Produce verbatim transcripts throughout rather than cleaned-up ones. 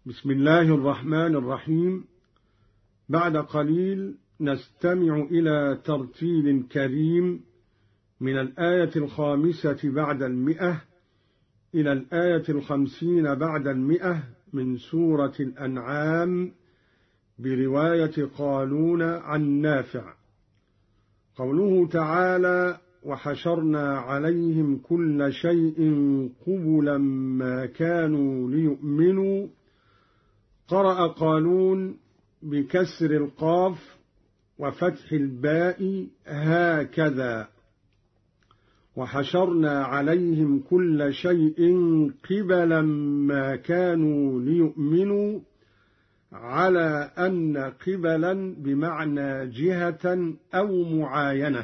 بسم الله الرحمن الرحيم. بعد قليل نستمع إلى ترتيل كريم من الآية الخامسة بعد المئة إلى الآية الخمسين بعد المئة من سورة الأنعام برواية قالون عن نافع. قوله تعالى: وحشرنا عليهم كل شيء قبلا ما كانوا ليؤمنوا. قرأ قالون بكسر القاف وفتح الباء هكذا: وحشرنا عليهم كل شيء قبلا ما كانوا ليؤمنوا، على أن قبلا بمعنى جهة أو معاينة.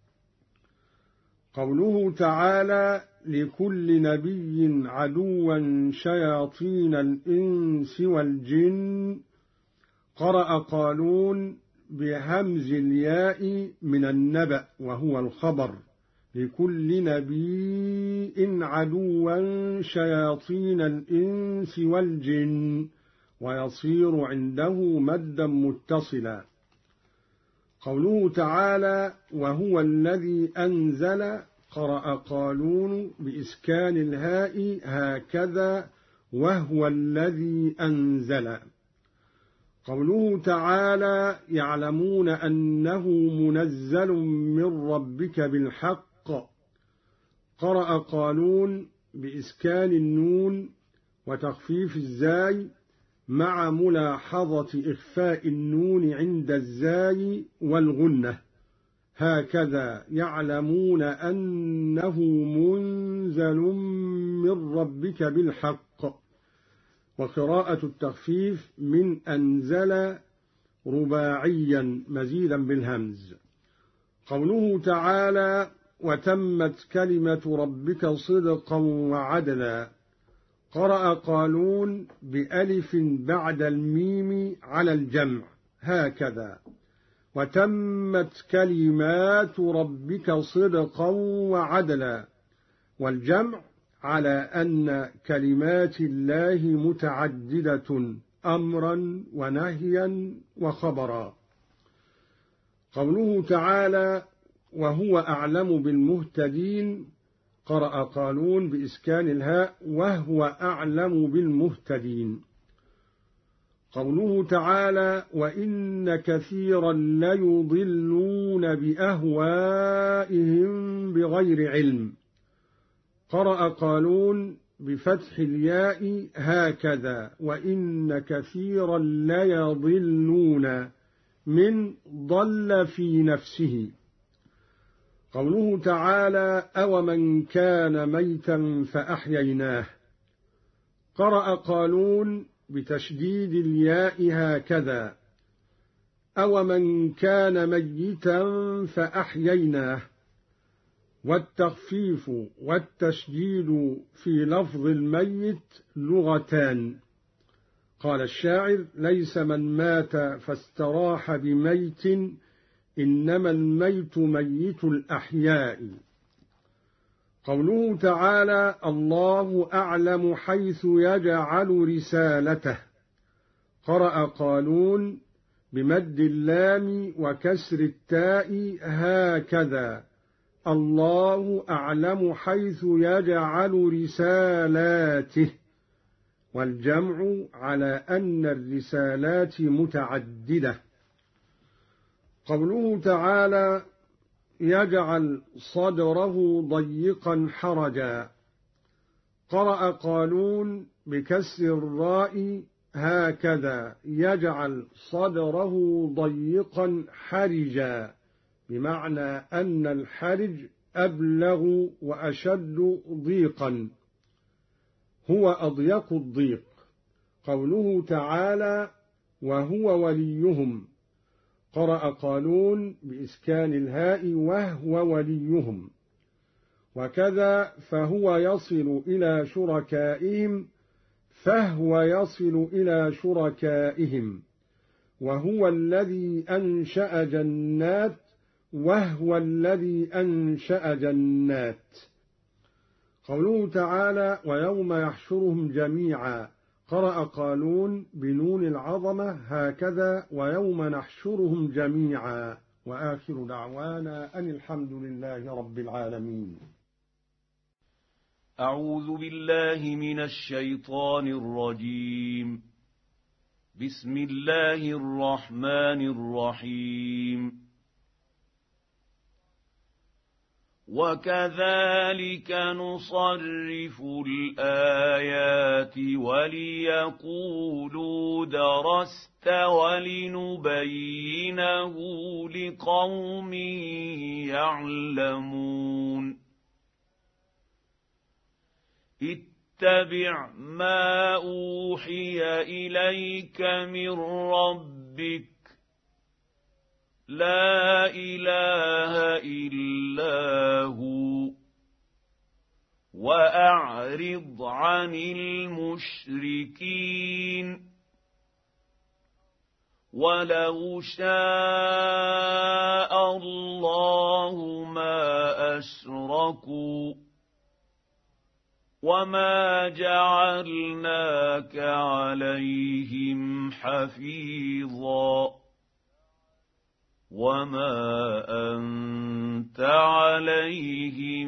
قوله تعالى: لكل نبي عدوا شياطين الإنس والجن. قرأ قالون بهمز الياء من النبأ وهو الخبر: لكل نبي عدوا شياطين الإنس والجن، ويصير عنده مدا متصلا. قوله تعالى: وهو الذي أنزل. قرأ قالون بإسكان الهاء هكذا: وهو الذي أنزل. قوله تعالى: يعلمون أنه منزل من ربك بالحق. قرأ قالون بإسكان النون وتخفيف الزاي مع ملاحظة إخفاء النون عند الزاي والغنة، هكذا: يعلمون أنه منزل من ربك بالحق. وقراءة التخفيف من أنزل رباعيا مزيدا بالهمز. قوله تعالى: وتمت كلمة ربك صدقا وعدلا. قرأ قالون بألف بعد الميم على الجمع، هكذا: وتمت كلمات ربك صدقا وعدلا. والجمع على أن كلمات الله متعددة أمرا ونهيا وخبرا. قوله تعالى: وهو أعلم بالمهتدين. قرأ قالون بإسكان الهاء: وهو أعلم بالمهتدين. قوله تعالى: وإن كثيرا ليضلون بأهوائهم بغير علم. قرأ قالون بفتح الياء هكذا: وإن كثيرا ليضلون من ضل في نفسه. قوله تعالى: أومن كان ميتا فأحييناه. قرأ قالون بتشديد الياء هكذا: أومن كان ميتا فأحييناه. والتخفيف والتشديد في لفظ الميت لغتان. قال الشاعر: ليس من مات فاستراح بميت، إنما الميت ميت الأحياء. قوله تعالى: الله أعلم حيث يجعل رسالته. قرأ قالون بمد اللام وكسر التاء هكذا: الله أعلم حيث يجعل رسالاته. والجمع على أن الرسالات متعددة. قوله تعالى: يجعل صدره ضيقا حرجا. قرأ قالون بكسر الراء هكذا: يجعل صدره ضيقا حرجا، بمعنى أن الحرج أبلغ وأشد ضيقا، هو أضيق الضيق. قوله تعالى: وهو وليهم. قرأ قالون بإسكان الهاء: وهو وليهم. وكذا فهو يصل إلى شركائهم، فهو يصل إلى شركائهم. وهو الذي أنشأ جنات، وهو الذي أنشأ جنات. قوله تعالى: ويوم يحشرهم جميعا. قرأ قالون بنون العظمة هكذا ويوم نحشرهم جميعا. وآخر دعوانا أن الحمد لله رب العالمين. أعوذ بالله من الشيطان الرجيم. بسم الله الرحمن الرحيم. وكذلك نصرف الآيات وليقولوا درست ولنبينه لقوم يعلمون. اتبع ما أوحي إليك من ربك لا إله إلا هو وأعرض عن المشركين. ولو شاء الله ما أشركوا وما جعلناك عليهم حفيظا وما أنت عليهم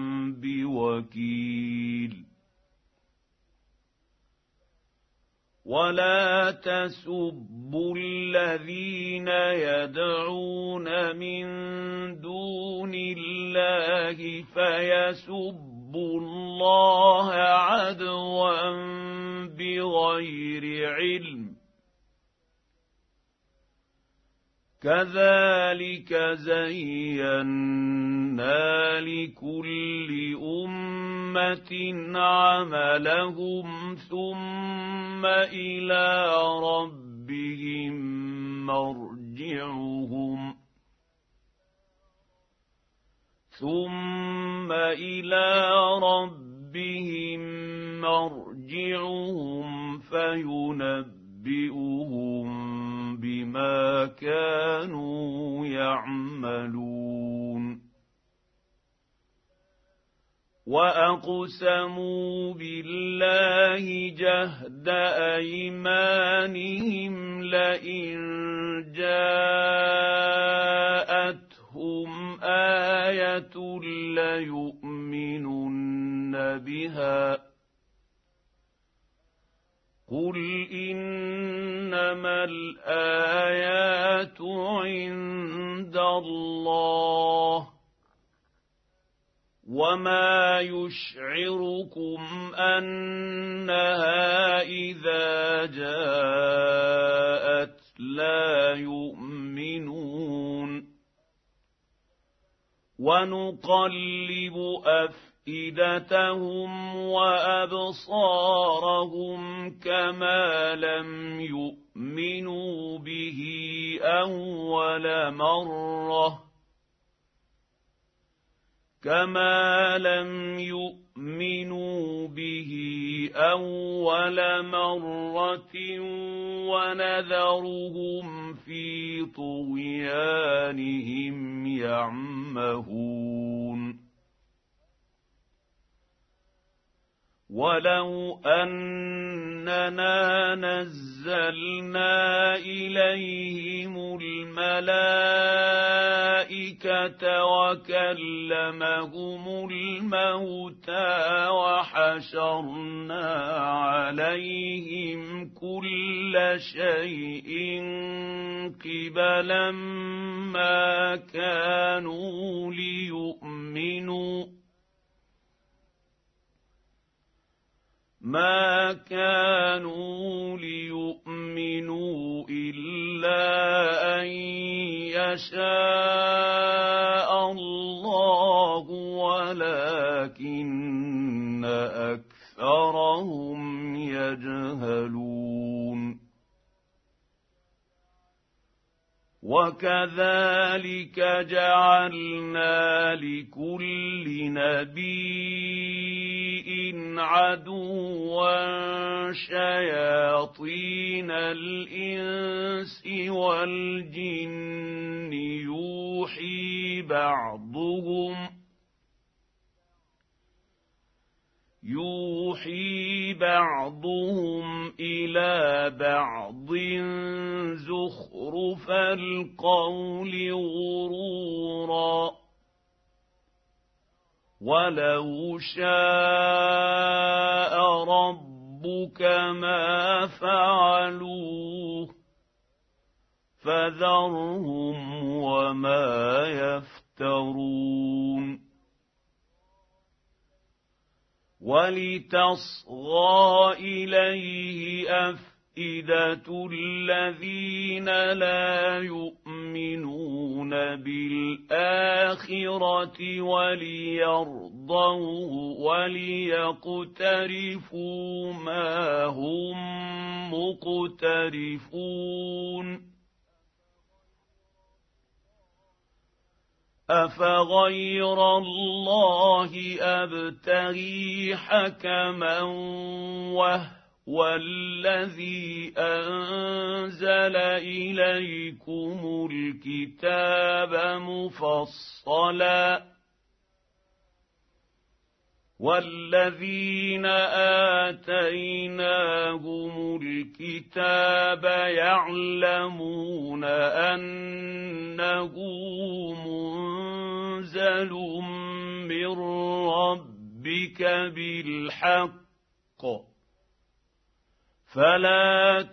بوكيل. ولا تسبوا الذين يدعون من دون الله فيسبوا الله عدوا بغير علم. كذلك زينا لكل أمة عملهم ثم إلى ربهم مرجعهم ثم إلى ربهم مرجعهم فينبئهم بما كانوا يعملون. وأقسموا بالله جهد أيمانهم لئن جاءتهم آية ليؤمنن بها قل إنما الآيات عند الله وما يشعركم أنها إذا جاءت لا يؤمنون. ونقلب أفئدتهم وأبصارهم كما لم يؤمنوا به أول مرة كما لم يؤمنوا به أول مرة ونذرهم في طغيانهم يعمهون. ولو أننا نزلنا إليهم الملائكة وكلمهم الموتى وحشرنا عليهم كل شيء قبلا ما كانوا ليؤمنوا ما كانوا ليؤمنوا إلا أن يشاء الله ولكن أكثرهم يجهلون. وكذلك جعلنا لكل نبي عدوا شياطين الإنس والجن يوحي بعضهم يوحي بعضهم إلى بعض زخرف القول غرورا ولو شاء ربك ما فعلوه فذرهم وما يفترون ولتصغى إليه أفئدة الذين لا يؤمنون بالآخرة وليرضوه وليقترفوا ما هم مقترفون أفغير الله أبتغي حكما وهو الذي أنزل إليكم الكتاب مفصلا والذين آتيناهم الكتاب يعلمون أنه منزل من ربك بالحق فلا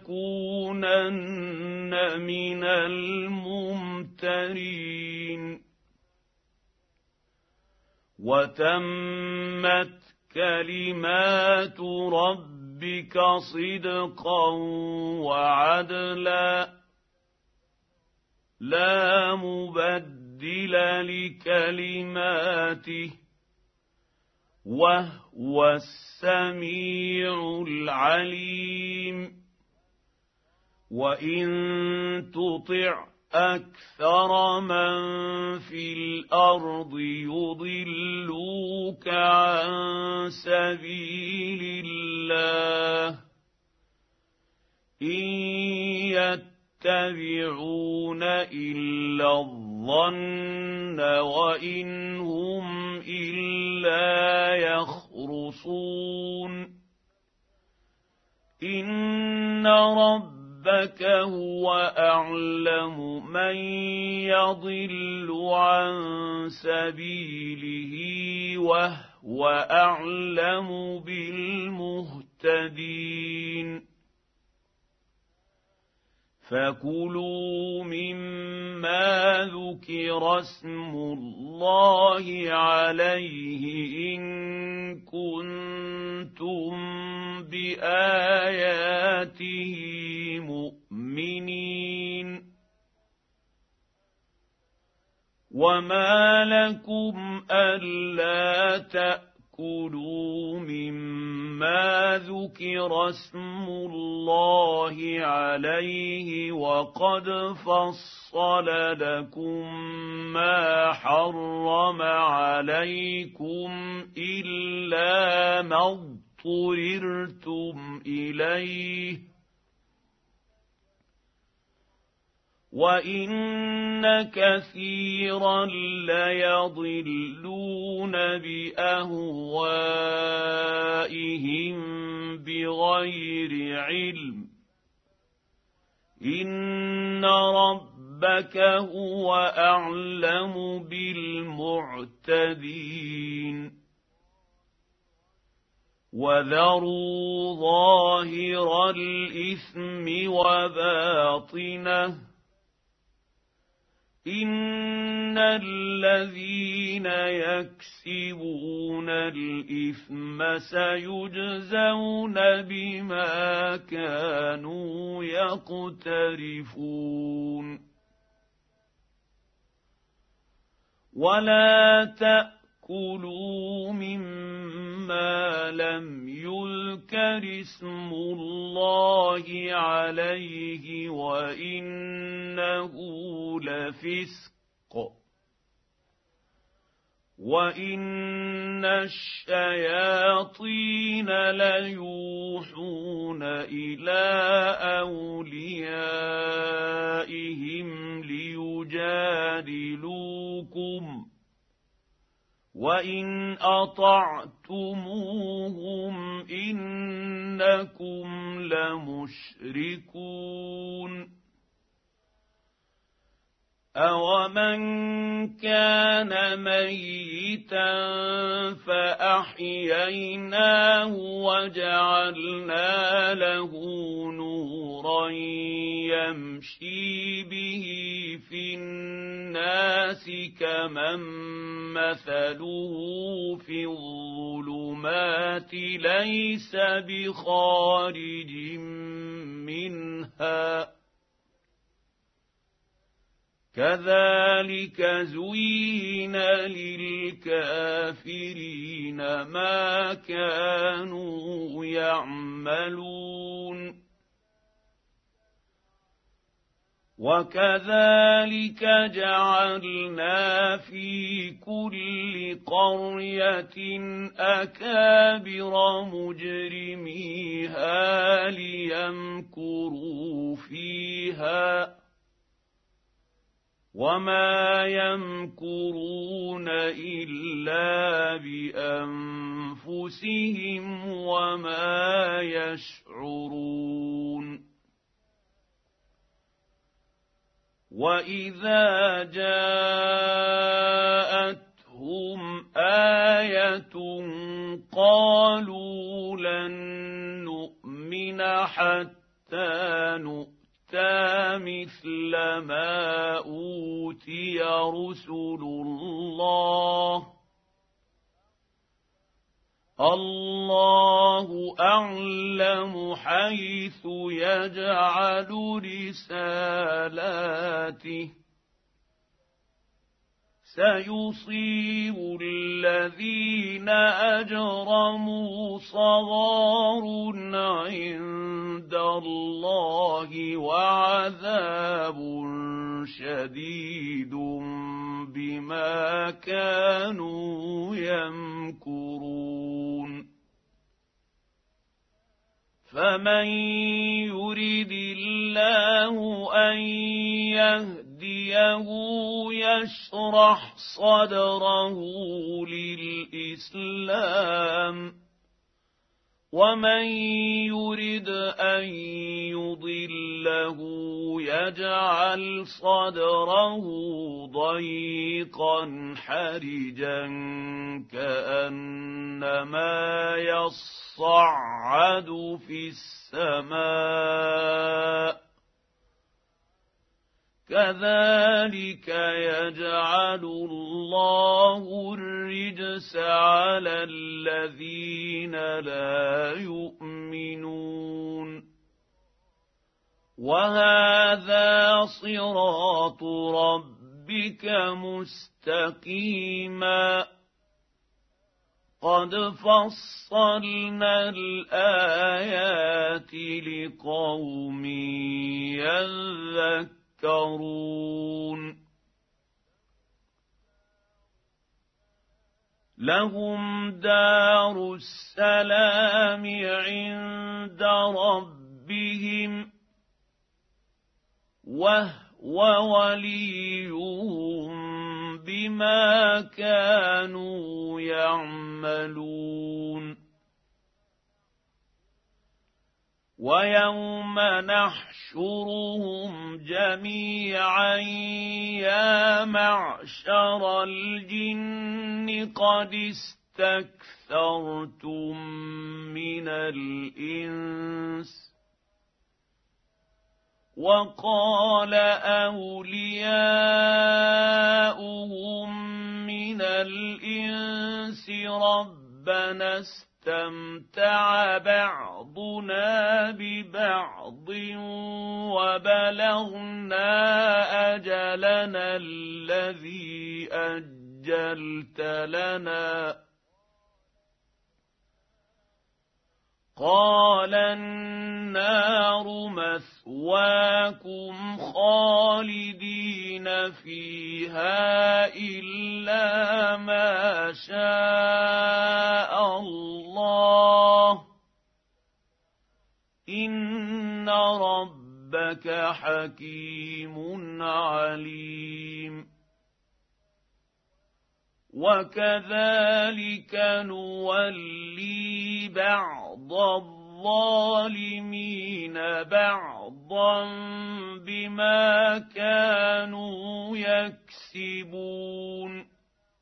تكونن من الممترين وتمت كلمات ربك صدقا وعدلا لا مبدل لكلماته وهو السميع العليم وإن تطع أكثر من في الأرض يضلوك عن سبيل الله إن يتبعون إلا الظن وإن هم إلا يخرصون إن رب ربك هو أعلم من يضل عن سبيله وهو أعلم بالمهتدين فكلوا مما ذكر اسم الله عليه إن كنتم بآياته مؤمنين وما لكم ألا تأكلوا مما ذكر اسم الله عليه وقد فصل لكم ما حرم عليكم إلا ما اضطررتم إليه وإن كثيرا ليضلون بأهوائهم بغير علم إن ربك هو أعلم بالمعتدين وذروا ظاهر الإثم وباطنه إن الذين يكسبون الإثم سيجزون بما كانوا يقترفون ولا تأكلوا مما لم يذكر اسم الله عليه وإنه لفسق وإن الشياطين ليوحون إلى أوليائهم ليجادلوكم وإن أطعتموهم إنكم لمشركون أَوَمَنْ كَانَ مَيِّتًا فَأَحْيَيْنَاهُ وَجَعَلْنَا لَهُ نُورًا يَمْشِي بِهِ فِي النَّاسِ كَمَن مَّثَلُهُ فِي الظُّلُمَاتِ لَيْسَ بِخَارِجٍ مِّنْهَا كَذَلِكَ زُيِّنَ لِلْكَافِرِينَ مَا كَانُوا يَعْمَلُونَ وَكَذَلِكَ جَعَلْنَا فِي كُلِّ قَرْيَةٍ أَكَابِرَ مُجْرِمِيهَا لِيَمْكُرُوا فِيهَا وَمَا يَمْكُرُونَ إِلَّا بِأَنفُسِهِمْ وَمَا يَشْعُرُونَ وَإِذَا جَاءَتْهُمْ آيَةٌ قَالُوا لَن نُّؤْمِنَ حَتَّىٰ نُؤْتَىٰ مِثْلَ مَا أُوتِيَ رُسُلُ اللَّهِ اللَّهُ أَعْلَمُ حَيْثُ يَجْعَلُ رِسَالَاتِهِ سَيُصِيبُ الَّذِينَ أَجْرَمُوا صَغَارٌ عِندَ اللَّهِ وَعَذَابٌ شَدِيدٌ بِمَا كَانُوا يَمْكُرُونَ فَمَن يُرِدِ اللَّهُ أَن يَهْدِيَهُ يَشْرَحْ صَدْرَهُ لِلْإِسْلَامِ وَمَن يُرِدْ أَن يُضِلَّهُ يَجْعَلْ صَدْرَهُ ضَيِّقًا حَرِجًا كَأَنَّمَا يَصَّعَّدُ فِي السَّمَاءِ كَذَلِكَ يَجْعَلُ اللَّهُ الرِّجْسَ عَلَى الَّذِينَ لَا يُؤْمِنُونَ وَهَذَا صِرَاطُ رَبِّكَ مُسْتَقِيمًا قَدْ فَصَّلْنَا الْآيَاتِ لِقَوْمٍ يَذَّكَّرُونَ لَهُمْ دَارُ السَّلَامِ عِندَ رَبِّهِمْ وَهُوَ وَلِيُّهُم بِمَا كَانُوا يَعْمَلُونَ وَيَوْمَ نَحْشُرُهُمْ جَمِيعًا يَا مَعْشَرَ الْجِنِّ قَدِ اسْتَكْثَرْتُم مِّنَ الْإِنسِ وَقَالَ أَوْلِيَاؤُهُم مِّنَ الْإِنسِ رَبَّنَا اسْتَمْتَعَ بَعْضُنَا بِبَعْضٍ وَبَلَغْنَا أَجَلَنَا الَّذِي أَجَّلْتَ لَنَا قَالَ النَّارُ مَثْوَاكُمْ خَالِدِينَ فِيهَا إِلَّا مَا شَاءَ اللَّهُ إِنَّ رَبَّكَ حَكِيمٌ عَلِيمٌ وَكَذَلِكَ نُوَلِّي بَعْضَ الظَّالِمِينَ بعضا بما كانوا يكسبون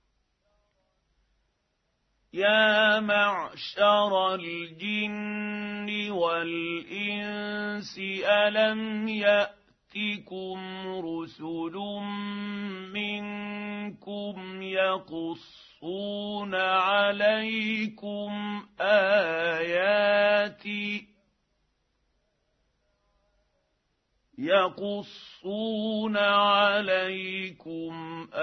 يا معشر الجن والإنس ألم يأتكم رسل منكم يقصون عليكم آياتي يقصون عليكم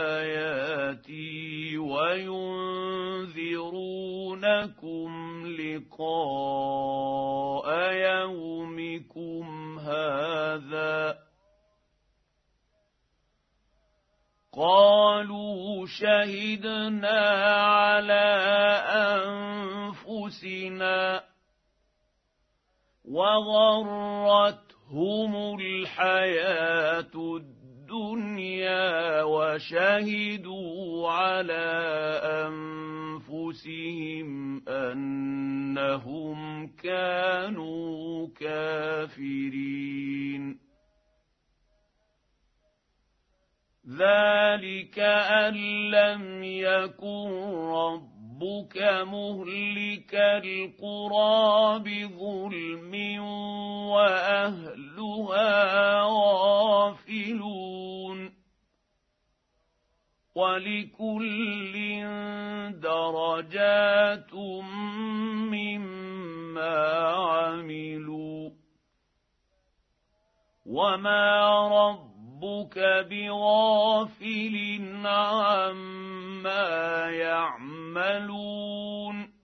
آياتي وينذرونكم لقاء يومكم هذا قالوا شهدنا على أنفسنا وغرتهم الحياة الدنيا وشهدوا على أنفسهم أنهم كانوا كافرين ذلك أن لم يكن ربك مهلك القرى بظلم وأهلها غافلون ولكل درجات مما عملوا وما رب ربك بغافل عما يعملون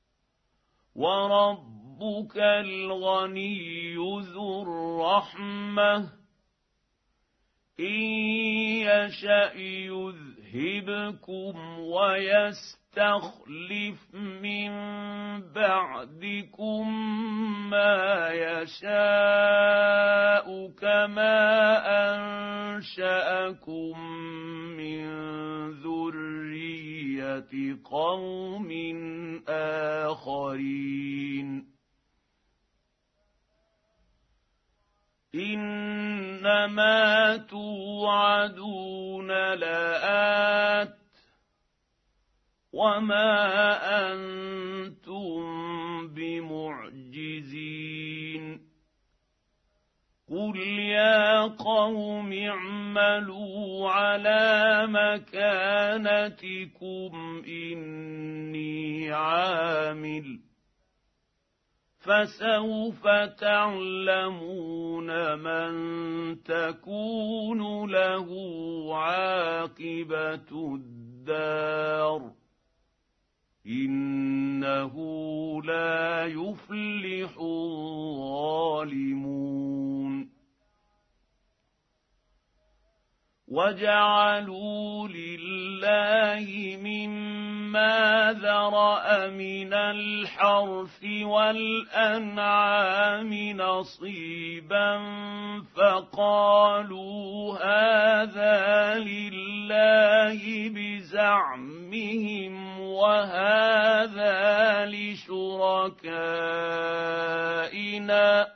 وربك الغني ذو الرحمة إن يشأ يذهبكم ويستخلف من بعدكم ما يشاء كما أنشأكم من ذرية قوم آخرين إنما توعدون لآت وما أنتم بمعجزين قل يا قوم اعملوا على مكانتكم إني عامل فسوف تعلمون من تكون له عاقبة الدار إنه لا يفلح الظالمون وجعلوا لله مما ذرأ من الحرث والأنعام نصيبا فقالوا هذا لله بزعمهم وهذا لشركائنا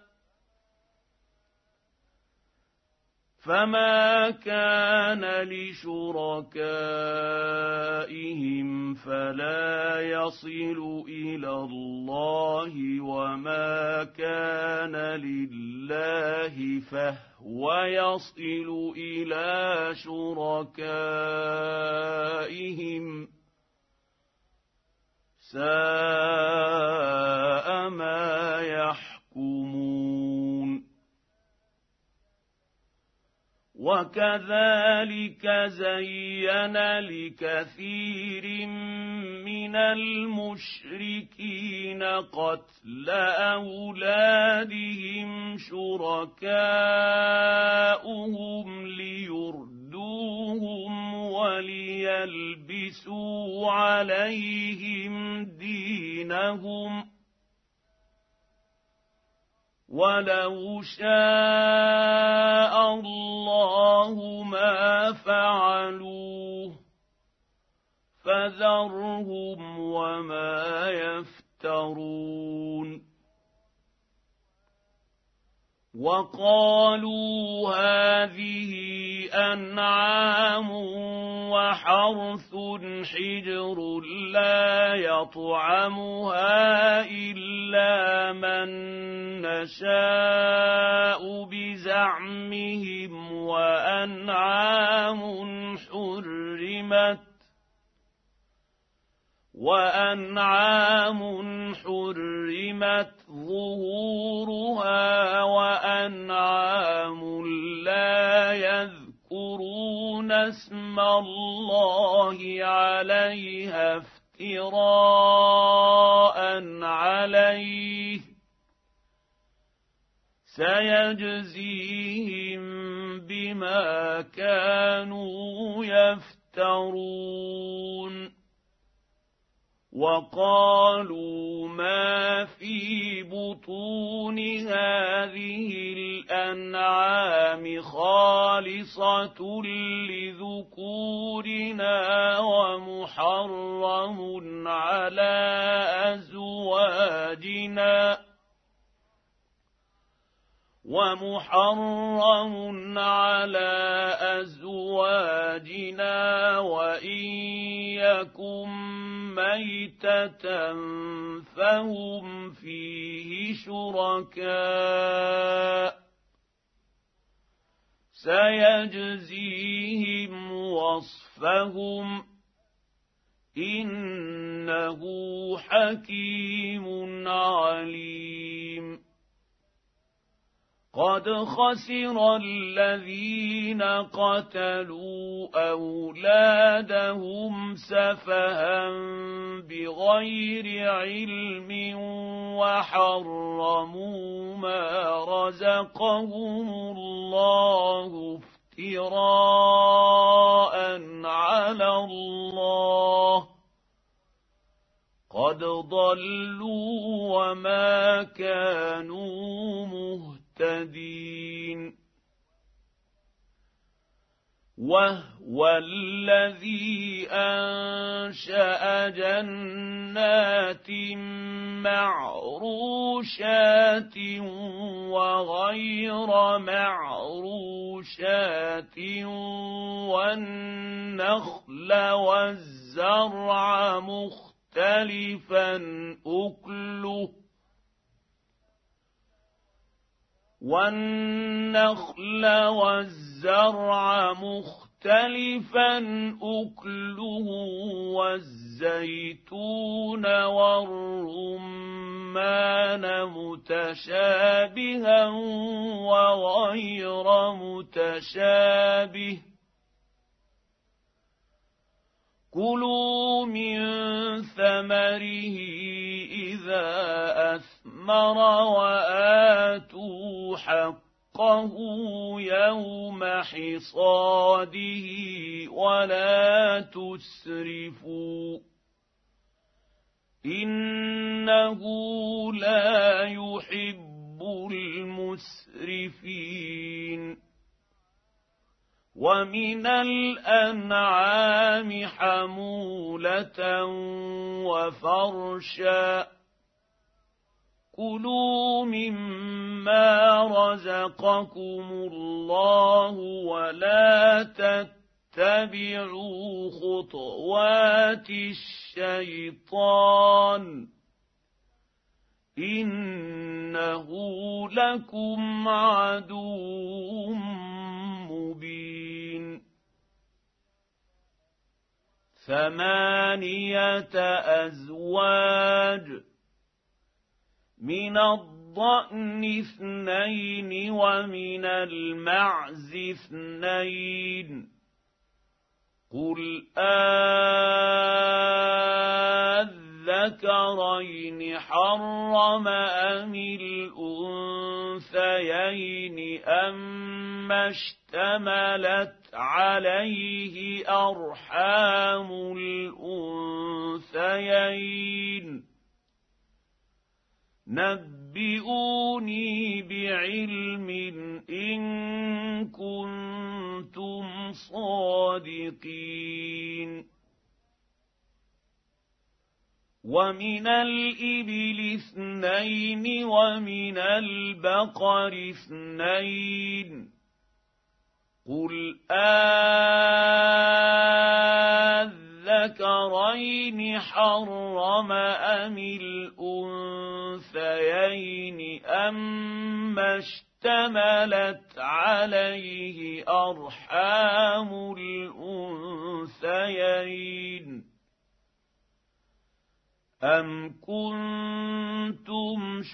فما كان لشركائهم فلا يصل إلى الله وما كان لله فهو يصل إلى شركائهم ساء ما يحكمون وكذلك زين لكثير من المشركين قتل أولادهم شركاؤهم ليردوهم وليلبسوا عليهم دينهم ولو شاء الله ما فعلوه فذرهم وما يفترون وقالوا هذه أنعام وحرث حجر لا يطعمها إلا من نشاء بزعمهم وأنعام حرمت وأنعام حرمت ظهورها وأنعام لا يذكرون اسم الله عليها افتراء عليه سيجزيهم بما كانوا يفترون. وقالوا ما في بطون هذه الأنعام خالصة لذكورنا ومحرم على أزواجنا ومحرم على أزواجنا وإن يكن ميتة فهم فيه شركاء سيجزيهم وصفهم إنه حكيم عليم. قد خسر الذين قتلوا أولادهم سفها بغير علم وحرموا ما رزقهم الله افتراء على الله قد ضلوا وما كانوا مهتدين. وهو الذي أنشأ جنات معروشات وغير معروشات والنخل والزرع مختلفا أكله والنخل والزرع مختلفا أكله والزيتون والرمان متشابها وغير متشابه كلوا من ثمره إذا أثمر وآتوا حقه يوم حصاده ولا تسرفوا إنه لا يحب المسرفين. ومن الأنعام حمولة وفرشا كلوا مما رزقكم الله ولا تتبعوا خطوات الشيطان إنه لكم عدو مبين. ثمانية أزواج من الضأن اثنين ومن المعز اثنين قل أذكرين حرم أم الأنثيين أما اشتملت عليه أرحام الأنثيين نبئوني بعلم إن كنتم صادقين. ومن الإبل اثنين ومن البقر اثنين قل آذكرين حرم أم الأنثيين أما اشتملت عليه أرحام الأنثيين أم كنتم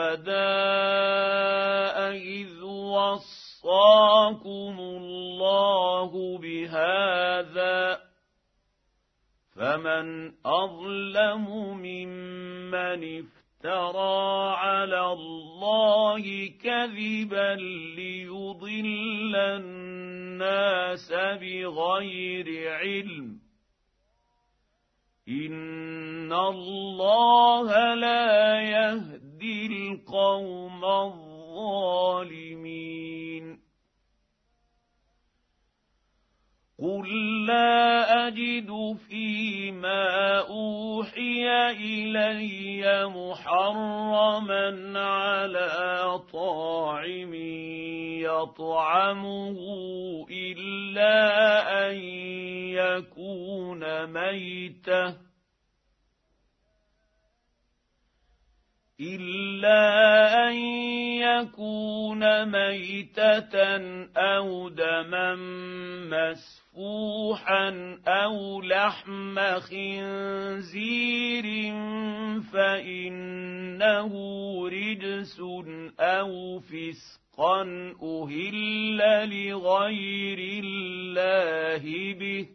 شهداء إذ وصاكم الله بهذا فمن أظلم ممن افترى على الله كذبا ليضل الناس بغير علم إن الله لا يهدي القوم الظالمين قل لا أجد فيما أوحي إلي محرما على طاعم يطعمه إلا أن يكون ميتة إلا أن يكون ميتة أو دما مسفوحا أو لحم خنزير فإنه رجس أو فسقا أهل لغير الله به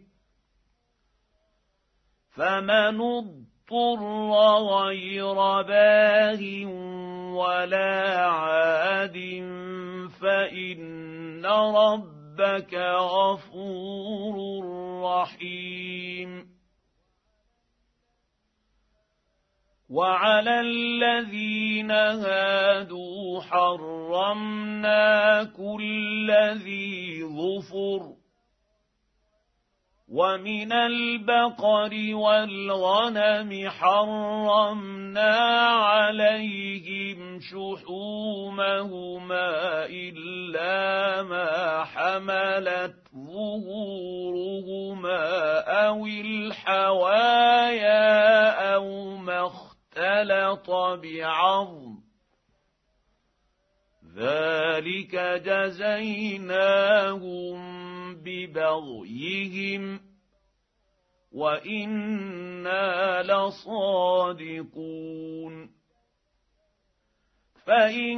فمن اضطر غير باغ ولا عاد فإن ربك غفور رحيم وعلى الذين هادوا حرمنا كل ذي ظفر ومن البقر والغنم حرمنا عليهم شحومهما إلا ما حملت ظهورهما أو الحوايا أو ما اختلط بعظم ذلك جزيناهم ببغيهم وإنا لصادقون فإن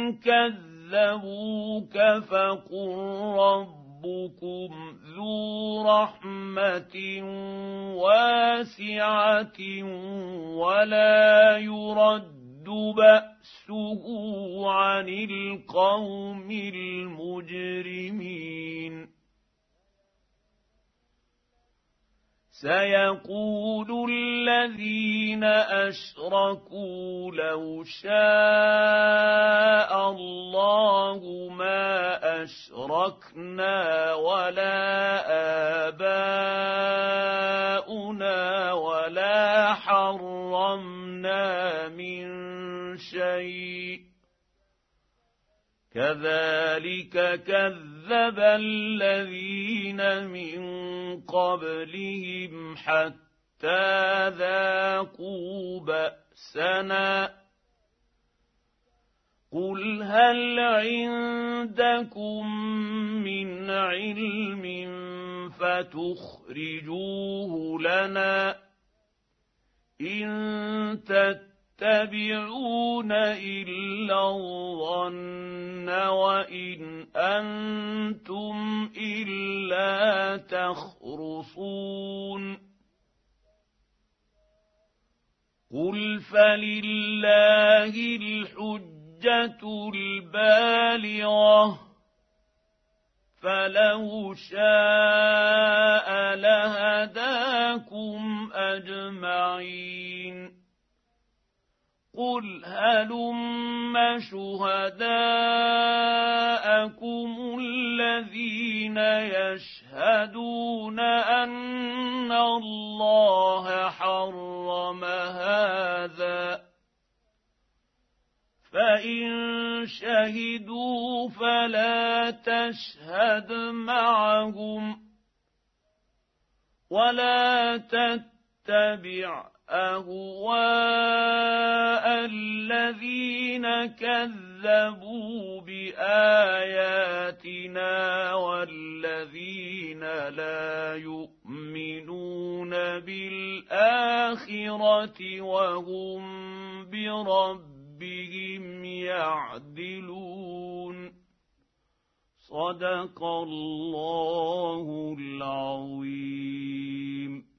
كذبوك فقل ربكم ذو رحمة واسعة ولا يرد بأسه عن القوم المجرمين سيقول الذين أشركوا لو شاء الله ما أشركنا ولا آباؤنا ولا حرمنا من شيء كذلك كذب الذين من قبلهم حتى ذاقوا بأسنا قل هل عندكم من علم فتخرجوه لنا إن تتبعون إلا الظن وإن أنتم إلا تخرصون قل فلله الحجة البالغة فلو شاء لهداكم أجمعين قل هلم شهداءكم الذين يشهدون أن الله حرم هذا فإن شهدوا فلا تشهد معهم ولا تتبع أهواء الذين كذبوا بآياتنا والذين لا يؤمنون بالآخرة وهم بربهم يعدلون. صدق الله العظيم.